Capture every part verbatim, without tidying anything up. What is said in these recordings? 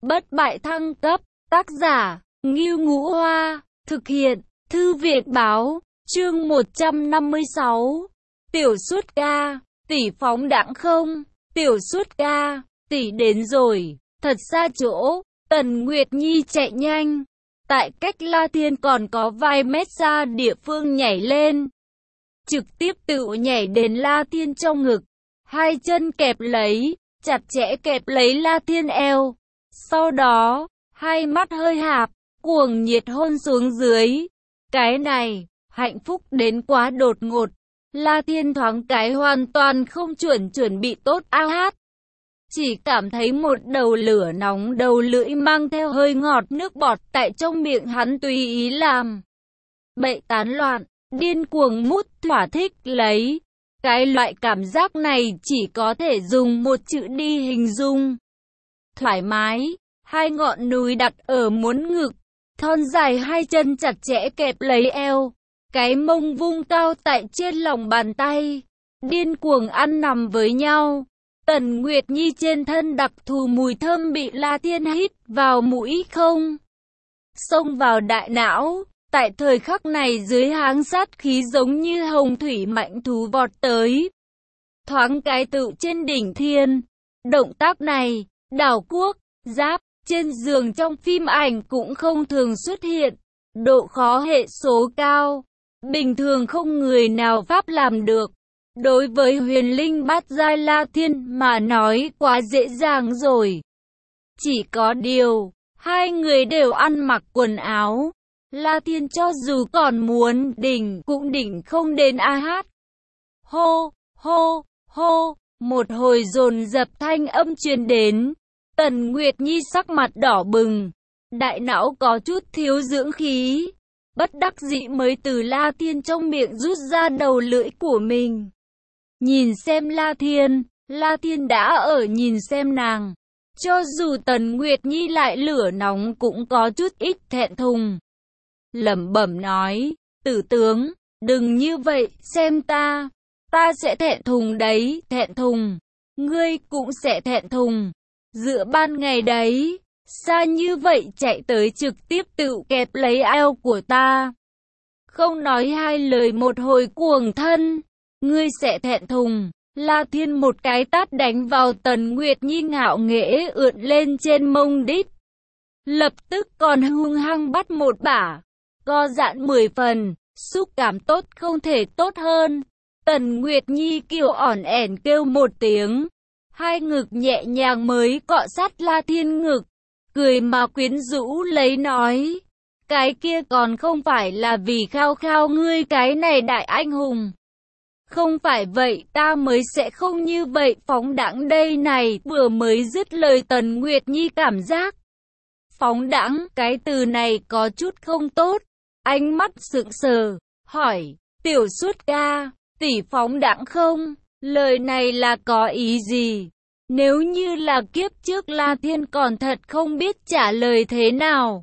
bất bại thăng cấp, tác giả, Ngưu Ngũ Hoa, thực hiện, Thư viện Báo, chương một trăm năm mươi sáu, tiểu suốt ca, tỷ phóng đãng không, tiểu suốt ca, tỷ đến rồi, thật xa chỗ, Tần Nguyệt Nhi chạy nhanh, tại cách La Thiên còn có vài mét xa địa phương nhảy lên, trực tiếp tự nhảy đến La Thiên trong ngực, hai chân kẹp lấy, chặt chẽ kẹp lấy La Thiên eo, sau đó, hai mắt hơi hạp, cuồng nhiệt hôn xuống dưới. Cái này, hạnh phúc đến quá đột ngột. La Thiên thoáng cái hoàn toàn không chuẩn chuẩn bị tốt a hát. Chỉ cảm thấy một đầu lửa nóng đầu lưỡi mang theo hơi ngọt nước bọt tại trong miệng hắn tùy ý làm. Bậy tán loạn, điên cuồng mút thỏa thích lấy. Cái loại cảm giác này chỉ có thể dùng một chữ đi hình dung. Thoải mái, hai ngọn núi đặt ở muốn ngực. Thon dài hai chân chặt chẽ kẹp lấy eo, cái mông vung cao tại trên lòng bàn tay, điên cuồng ăn nằm với nhau. Tần Nguyệt Nhi trên thân đặc thù mùi thơm bị La Thiên hít vào mũi không, xông vào đại não. Tại thời khắc này dưới háng sát khí giống như hồng thủy mạnh thú vọt tới, thoáng cái tự trên đỉnh thiên. Động tác này, đảo quốc, giáp, trên giường trong phim ảnh cũng không thường xuất hiện, độ khó hệ số cao, bình thường không người nào pháp làm được. Đối với huyền linh bát giai La Thiên mà nói quá dễ dàng rồi. Chỉ có điều, hai người đều ăn mặc quần áo. La Thiên cho dù còn muốn đỉnh cũng đỉnh không đến a hát. Hô, hô, hô, một hồi dồn dập thanh âm truyền đến. Tần Nguyệt Nhi sắc mặt đỏ bừng, đại não có chút thiếu dưỡng khí, bất đắc dĩ mới từ La Thiên trong miệng rút ra đầu lưỡi của mình. Nhìn xem La Thiên, La Thiên đã ở nhìn xem nàng, cho dù Tần Nguyệt Nhi lại lửa nóng cũng có chút ít thẹn thùng. Lẩm bẩm nói, tử tướng, đừng như vậy, xem ta, ta sẽ thẹn thùng đấy, thẹn thùng, ngươi cũng sẽ thẹn thùng. Giữa ban ngày đấy, xa như vậy chạy tới trực tiếp tự kẹp lấy eo của ta. Không nói hai lời một hồi cuồng thân, ngươi sẽ thẹn thùng. La Thiên một cái tát đánh vào Tần Nguyệt Nhi ngạo nghễ ưỡn lên trên mông đít. Lập tức còn hung hăng bắt một bả, co giãn mười phần, xúc cảm tốt không thể tốt hơn. Tần Nguyệt Nhi kiều ỏn ẻn kêu một tiếng. Hai ngực nhẹ nhàng mới cọ sát La Thiên ngực, cười mà quyến rũ lấy nói, cái kia còn không phải là vì khao khao ngươi cái này đại anh hùng. Không phải vậy ta mới sẽ không như vậy phóng đãng đây này. Vừa mới dứt lời Tần Nguyệt Nhi cảm giác phóng đãng, cái từ này có chút không tốt. Ánh mắt sững sờ, hỏi, tiểu suốt ca, tỷ phóng đãng không? Lời này là có ý gì? Nếu như là kiếp trước La Thiên còn thật không biết trả lời thế nào.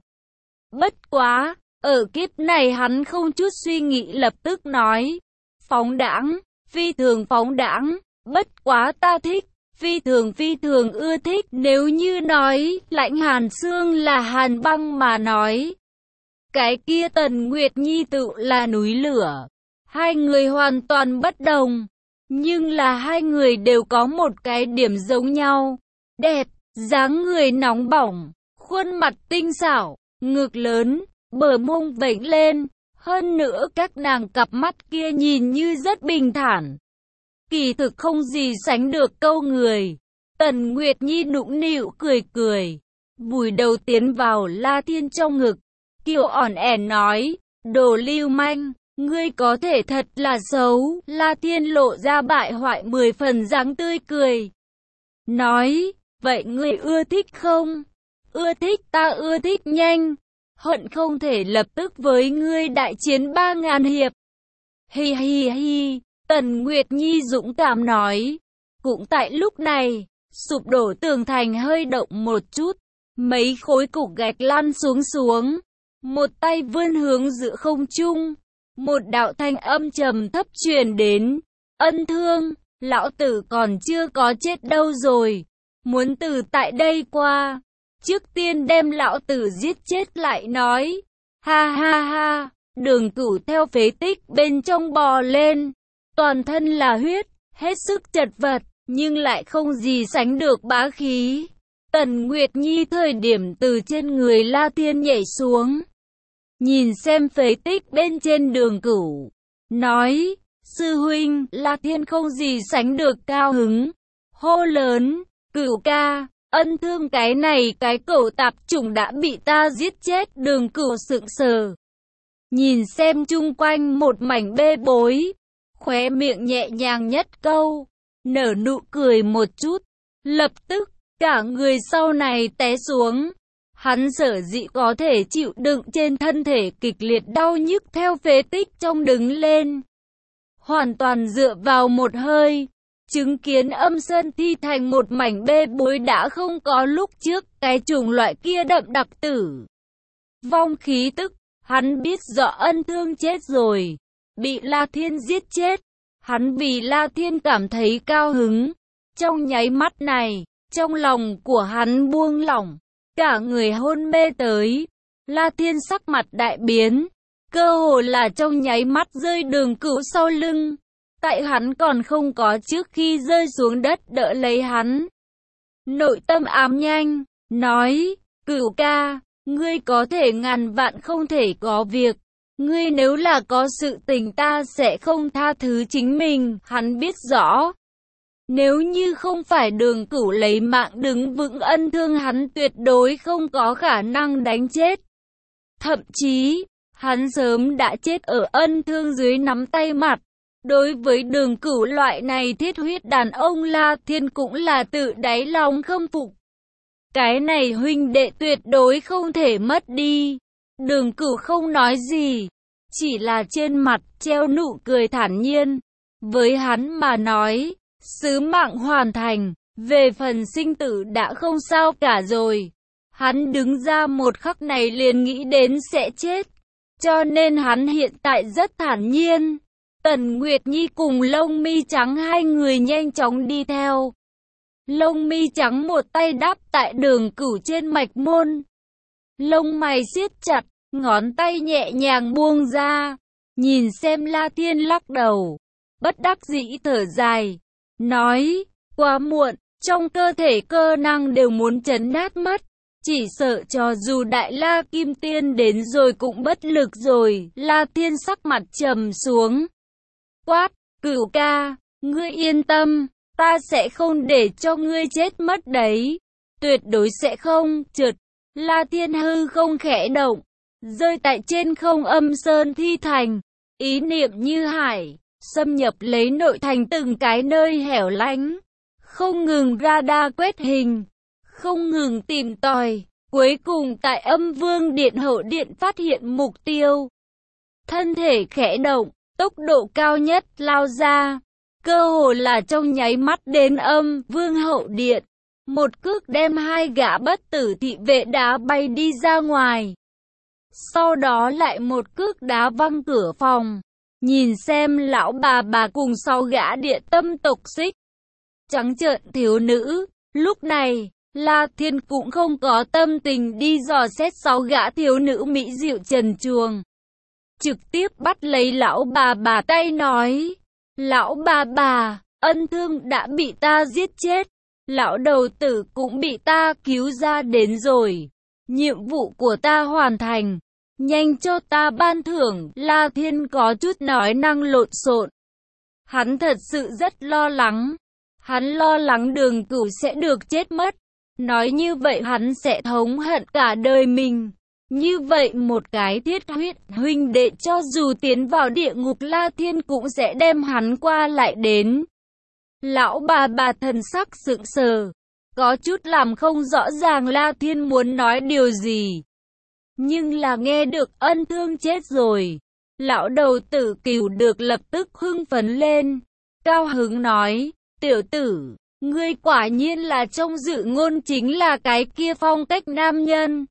Bất quá, ở kiếp này hắn không chút suy nghĩ lập tức nói. Phóng đãng, phi thường phóng đãng, bất quá ta thích, phi thường phi thường ưa thích. Nếu như nói, lạnh hàn xương là hàn băng mà nói, cái kia Tần Nguyệt Nhi tự là núi lửa. Hai người hoàn toàn bất đồng. Nhưng là hai người đều có một cái điểm giống nhau. Đẹp, dáng người nóng bỏng, khuôn mặt tinh xảo, ngực lớn, bờ mông vểnh lên. Hơn nữa các nàng cặp mắt kia nhìn như rất bình thản. Kỳ thực không gì sánh được câu người. Tần Nguyệt Nhi nũng nịu cười cười, vùi đầu tiến vào La Thiên trong ngực. Kiều ỏn ẻn nói, đồ lưu manh. Ngươi có thể thật là xấu. La Thiên lộ ra bại hoại mười phần dáng tươi cười. Nói, vậy ngươi ưa thích không? Ưa thích, ta ưa thích nhanh. Hận không thể lập tức với ngươi đại chiến ba ngàn hiệp. Hi hi hi, Tần Nguyệt Nhi dũng cảm nói. Cũng tại lúc này, sụp đổ tường thành hơi động một chút. Mấy khối cục gạch lăn xuống xuống. Một tay vươn hướng giữa không trung. Một đạo thanh âm trầm thấp truyền đến, ân thương, lão tử còn chưa có chết đâu rồi, muốn từ tại đây qua, trước tiên đem lão tử giết chết lại nói. Ha ha ha, Đường Cửu theo phế tích bên trong bò lên, toàn thân là huyết, hết sức chật vật, nhưng lại không gì sánh được bá khí. Tần Nguyệt Nhi thời điểm từ trên người La Thiên nhảy xuống, nhìn xem phế tích bên trên Đường Cửu, nói, sư huynh, La Thiên không gì sánh được cao hứng, hô lớn, Cửu ca, ân thương cái này cái cẩu tạp chủng đã bị ta giết chết. Đường Cửu sững sờ, nhìn xem chung quanh một mảnh bê bối, khóe miệng nhẹ nhàng nhất câu, nở nụ cười một chút, lập tức, cả người sau này té xuống. Hắn sở dĩ có thể chịu đựng trên thân thể kịch liệt đau nhức theo phế tích trong đứng lên, hoàn toàn dựa vào một hơi, chứng kiến âm sơn thi thành một mảnh bê bối đã không có lúc trước cái chủng loại kia đậm đặc tử vong khí tức. Hắn biết rõ ân thương chết rồi, bị La Thiên giết chết. Hắn vì La Thiên cảm thấy cao hứng. Trong nháy mắt này, trong lòng của hắn buông lỏng, cả người hôn mê tới. La Thiên sắc mặt đại biến, cơ hồ là trong nháy mắt rơi Đường Cửu sau lưng. Tại hắn còn không có trước khi rơi xuống đất đỡ lấy hắn. Nội tâm ám nhanh, nói, Cửu ca, ngươi có thể ngàn vạn không thể có việc. Ngươi nếu là có sự tình ta sẽ không tha thứ chính mình. Hắn biết rõ, nếu như không phải Đường Cửu lấy mạng đứng vững ân thương, hắn tuyệt đối không có khả năng đánh chết. Thậm chí, hắn sớm đã chết ở ân thương dưới nắm tay mặt. Đối với Đường Cửu loại này thiết huyết đàn ông, La Thiên cũng là tự đáy lòng khâm phục. Cái này huynh đệ tuyệt đối không thể mất đi. Đường Cửu không nói gì, chỉ là trên mặt treo nụ cười thản nhiên. Với hắn mà nói, sứ mạng hoàn thành, về phần sinh tử đã không sao cả rồi. Hắn đứng ra một khắc này liền nghĩ đến sẽ chết, cho nên hắn hiện tại rất thản nhiên. Tần Nguyệt Nhi cùng Lông Mi Trắng hai người nhanh chóng đi theo. Lông Mi Trắng một tay đáp tại Đường Cửu trên mạch môn, lông mày siết chặt, ngón tay nhẹ nhàng buông ra, nhìn xem La Thiên lắc đầu, bất đắc dĩ thở dài, nói, quá muộn, trong cơ thể cơ năng đều muốn chấn nát mất, chỉ sợ cho dù Đại La Kim Tiên đến rồi cũng bất lực rồi. La Thiên sắc mặt trầm xuống, quát, Cửu ca, ngươi yên tâm, ta sẽ không để cho ngươi chết mất đấy, tuyệt đối sẽ không. Chợt, La Thiên hư không khẽ động, rơi tại trên không âm sơn thi thành, ý niệm như hải, xâm nhập lấy nội thành từng cái nơi hẻo lánh, không ngừng radar quét hình, không ngừng tìm tòi, cuối cùng tại Âm Vương Điện hậu điện phát hiện mục tiêu. Thân thể khẽ động, tốc độ cao nhất lao ra, cơ hồ là trong nháy mắt đến Âm Vương hậu điện, một cước đem hai gã bất tử thị vệ đá bay đi ra ngoài. Sau đó lại một cước đá văng cửa phòng, nhìn xem lão bà bà cùng sáu gã địa tâm tộc xích trắng trợn thiếu nữ. Lúc này, La Thiên cũng không có tâm tình đi dò xét sáu gã thiếu nữ mỹ diệu trần truồng, trực tiếp bắt lấy lão bà bà tay nói, lão bà bà, ân thương đã bị ta giết chết, lão đầu tử cũng bị ta cứu ra đến rồi, nhiệm vụ của ta hoàn thành, nhanh cho ta ban thưởng. La Thiên có chút nói năng lộn xộn, hắn thật sự rất lo lắng, hắn lo lắng Đường Cửu sẽ được chết mất, nói như vậy hắn sẽ thống hận cả đời mình. Như vậy một cái thiết huyết huynh đệ cho dù tiến vào địa ngục, La Thiên cũng sẽ đem hắn qua lại đến. Lão bà bà thần sắc sững sờ, có chút làm không rõ ràng La Thiên muốn nói điều gì. Nhưng là nghe được ân thương chết rồi, lão đầu tử Cửu được lập tức hưng phấn lên, cao hứng nói, tiểu tử, ngươi quả nhiên là trong dự ngôn chính là cái kia phong cách nam nhân.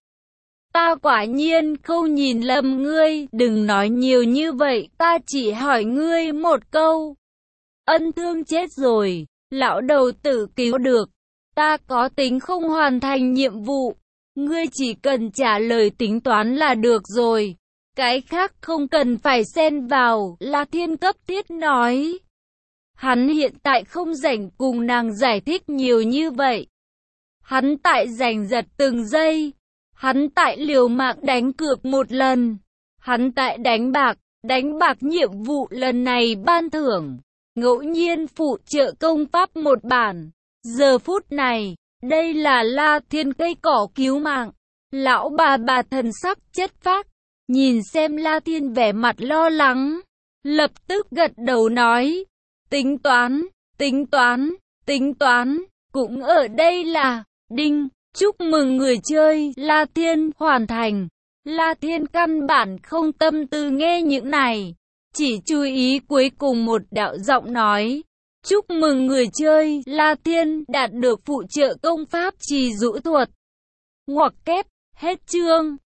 Ta quả nhiên không nhìn lầm ngươi, đừng nói nhiều như vậy, ta chỉ hỏi ngươi một câu. Ân thương chết rồi, lão đầu tử Cứu được, ta có tính không hoàn thành nhiệm vụ, Ngươi chỉ cần trả lời tính toán là được rồi. Cái khác không cần phải xen vào, La Thiên cấp thiết nói. Hắn hiện tại không rảnh cùng nàng giải thích nhiều như vậy. Hắn tại giành giật từng giây. Hắn tại liều mạng đánh cược một lần. Hắn tại đánh bạc, đánh bạc nhiệm vụ lần này ban thưởng. Ngẫu nhiên phụ trợ công pháp một bản. Giờ phút này, đây là La Thiên cây cỏ cứu mạng. Lão bà bà thần sắc chất phác. Nhìn xem La Thiên vẻ mặt lo lắng. Lập tức gật đầu nói. Tính toán, tính toán, tính toán. Cũng ở đây là, đinh, chúc mừng người chơi, La Thiên hoàn thành. La Thiên căn bản không tâm tư nghe những này. Chỉ chú ý cuối cùng một đạo giọng nói. Chúc mừng người chơi, La Thiên đạt được phụ trợ công pháp trì dụ thuật. Ngoặc kép, hết chương.